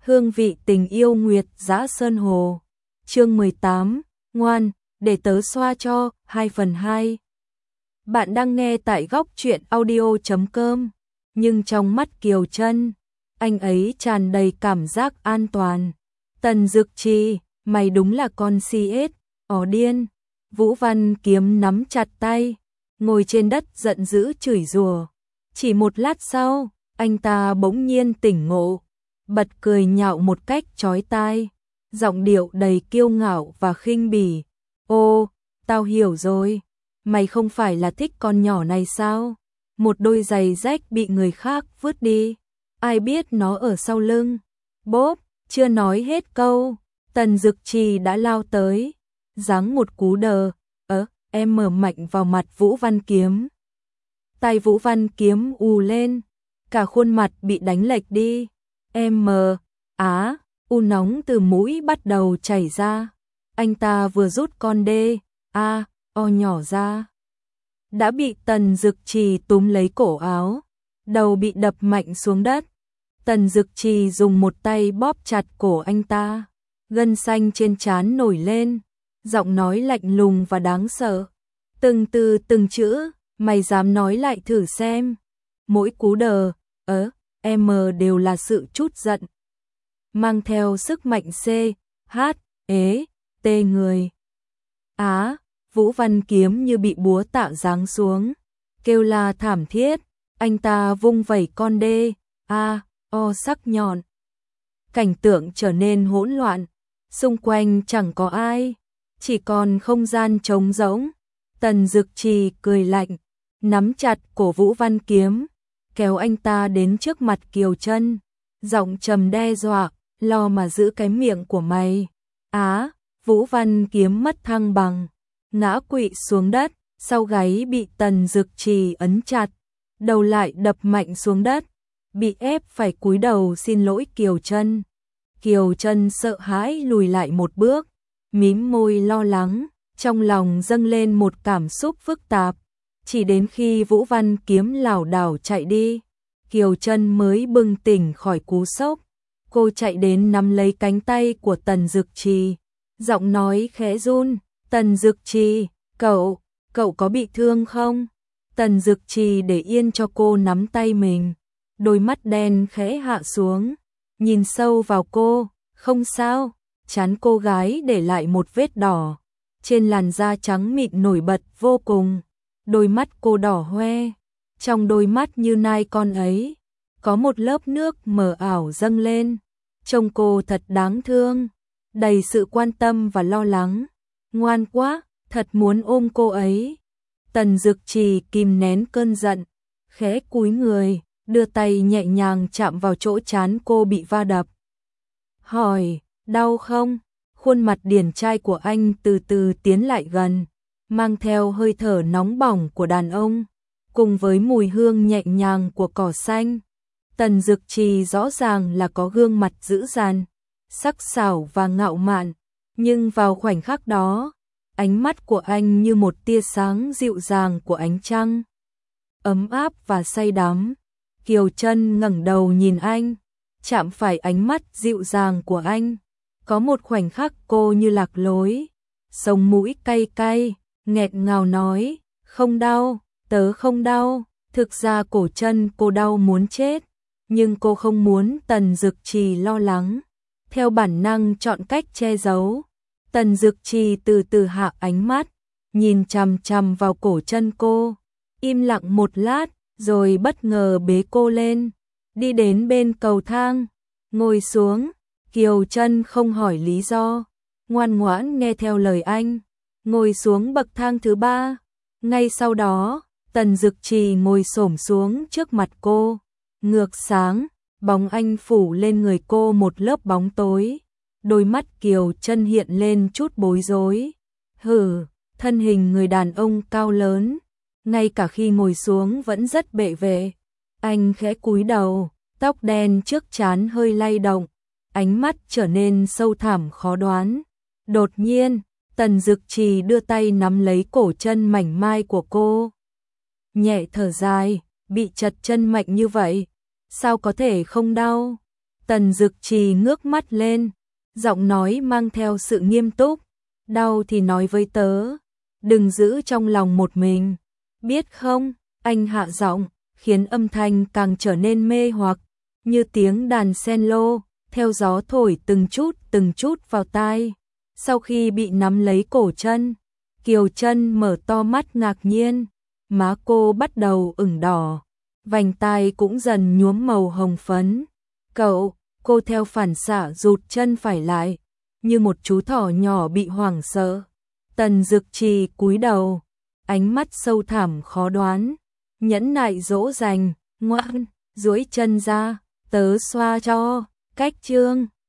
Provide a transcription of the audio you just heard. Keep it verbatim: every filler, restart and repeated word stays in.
Hương vị tình yêu Nguyệt Dã Sơn Hồ. Chương mười tám, ngoan, để tớ xoa cho, hai phần hai. Bạn đang nghe tại góc truyện audio chấm com, nhưng trong mắt Kiều Trân, anh ấy tràn đầy cảm giác an toàn. Tần Dực Trì, mày đúng là con si ết, ỏ điên. Vũ Văn Kiếm nắm chặt tay, ngồi trên đất giận dữ chửi rủa. Chỉ một lát sau, anh ta bỗng nhiên tỉnh ngộ, bật cười nhạo một cách chói tai, giọng điệu đầy kiêu ngạo và khinh bỉ. Ô, tao hiểu rồi, mày không phải là thích con nhỏ này sao? Một đôi giày rách bị người khác vứt đi, ai biết nó ở sau lưng. Bốp, chưa nói hết câu, Tần Dực Trì đã lao tới, giáng một cú đờ, ớ, em mở mạnh vào mặt Vũ Văn Kiếm. Tay Vũ Văn Kiếm ù lên, cả khuôn mặt bị đánh lệch đi. Em mờ, á, u nóng từ mũi bắt đầu chảy ra. Anh ta vừa rút con đê, a, o nhỏ ra, đã bị Tần Dực Trì túm lấy cổ áo, đầu bị đập mạnh xuống đất. Tần Dực Trì dùng một tay bóp chặt cổ anh ta, gân xanh trên trán nổi lên, giọng nói lạnh lùng và đáng sợ. Từng từ từng chữ, mày dám nói lại thử xem. Mỗi cú đờ, ớ, em đều là sự trút giận, mang theo sức mạnh C, H, ế, T người. Á, Vũ Văn Kiếm như bị búa tạ giáng xuống, kêu la thảm thiết, anh ta vung vẩy con đê, a, o sắc nhọn. Cảnh tượng trở nên hỗn loạn, xung quanh chẳng có ai, chỉ còn không gian trống rỗng. Tần Dực Trì cười lạnh, nắm chặt cổ Vũ Văn Kiếm, kéo anh ta đến trước mặt Kiều Trân, giọng trầm đe dọa, lo mà giữ cái miệng của mày. Á, Vũ Văn Kiếm mất thăng bằng, ngã quỵ xuống đất, sau gáy bị Tần Dực Trì ấn chặt, đầu lại đập mạnh xuống đất, bị ép phải cúi đầu xin lỗi Kiều Trân. Kiều Trân sợ hãi lùi lại một bước, mím môi lo lắng, trong lòng dâng lên một cảm xúc phức tạp. Chỉ đến khi Vũ Văn Kiếm lảo đảo chạy đi, Kiều Trân mới bừng tỉnh khỏi cú sốc. Cô chạy đến nắm lấy cánh tay của Tần Dực Trì, giọng nói khẽ run, Tần Dực Trì, cậu, cậu có bị thương không? Tần Dực Trì để yên cho cô nắm tay mình, đôi mắt đen khẽ hạ xuống, nhìn sâu vào cô, không sao. Trán cô gái để lại một vết đỏ, trên làn da trắng mịn nổi bật vô cùng. Đôi mắt cô đỏ hoe, trong đôi mắt như nai con ấy, có một lớp nước mờ ảo dâng lên. Trông cô thật đáng thương, đầy sự quan tâm và lo lắng. Ngoan quá, thật muốn ôm cô ấy. Tần Dực Trì kìm nén cơn giận, khẽ cúi người, đưa tay nhẹ nhàng chạm vào chỗ trán cô bị va đập. Hỏi, đau không? Khuôn mặt điển trai của anh từ từ tiến lại gần, mang theo hơi thở nóng bỏng của đàn ông, cùng với mùi hương nhẹ nhàng của cỏ xanh. Tần Dực Trì rõ ràng là có gương mặt dữ dằn, sắc sảo và ngạo mạn, nhưng vào khoảnh khắc đó, ánh mắt của anh như một tia sáng dịu dàng của ánh trăng, ấm áp và say đắm. Kiều Trân ngẩng đầu nhìn anh, chạm phải ánh mắt dịu dàng của anh. Có một khoảnh khắc cô như lạc lối, sống mũi cay cay, nghẹn ngào nói, không đau, tớ không đau. Thực ra cổ chân cô đau muốn chết, nhưng cô không muốn Tần Dực Trì lo lắng, theo bản năng chọn cách che giấu. Tần Dực Trì từ từ hạ ánh mắt, nhìn chằm chằm vào cổ chân cô, im lặng một lát, rồi bất ngờ bế cô lên, đi đến bên cầu thang, ngồi xuống. Kiều Trân không hỏi lý do, ngoan ngoãn nghe theo lời anh, ngồi xuống bậc thang thứ ba. Ngay sau đó, Tần Dực Trì ngồi xổm xuống trước mặt cô, ngược sáng, bóng anh phủ lên người cô một lớp bóng tối. Đôi mắt Kiều Trân hiện lên chút bối rối. Hừ, thân hình người đàn ông cao lớn, ngay cả khi ngồi xuống vẫn rất bệ vệ. Anh khẽ cúi đầu, tóc đen trước trán hơi lay động, ánh mắt trở nên sâu thẳm khó đoán. Đột nhiên, Tần Dực Trì đưa tay nắm lấy cổ chân mảnh mai của cô. Nhẹ thở dài, bị chật chân mạnh như vậy, sao có thể không đau? Tần Dực Trì ngước mắt lên, giọng nói mang theo sự nghiêm túc, đau thì nói với tớ, đừng giữ trong lòng một mình, biết không? Anh hạ giọng, khiến âm thanh càng trở nên mê hoặc, như tiếng đàn sen lô, theo gió thổi từng chút từng chút vào tai. Sau khi bị nắm lấy cổ chân, Kiều Chân mở to mắt ngạc nhiên, má cô bắt đầu ửng đỏ, vành tai cũng dần nhuốm màu hồng phấn. Cậu, cô theo phản xạ rụt chân phải lại, như một chú thỏ nhỏ bị hoảng sợ. Tần Dực Trì cúi đầu, ánh mắt sâu thẳm khó đoán, nhẫn nại dỗ dành, ngoan, duỗi chân ra, tớ xoa cho, cách chương.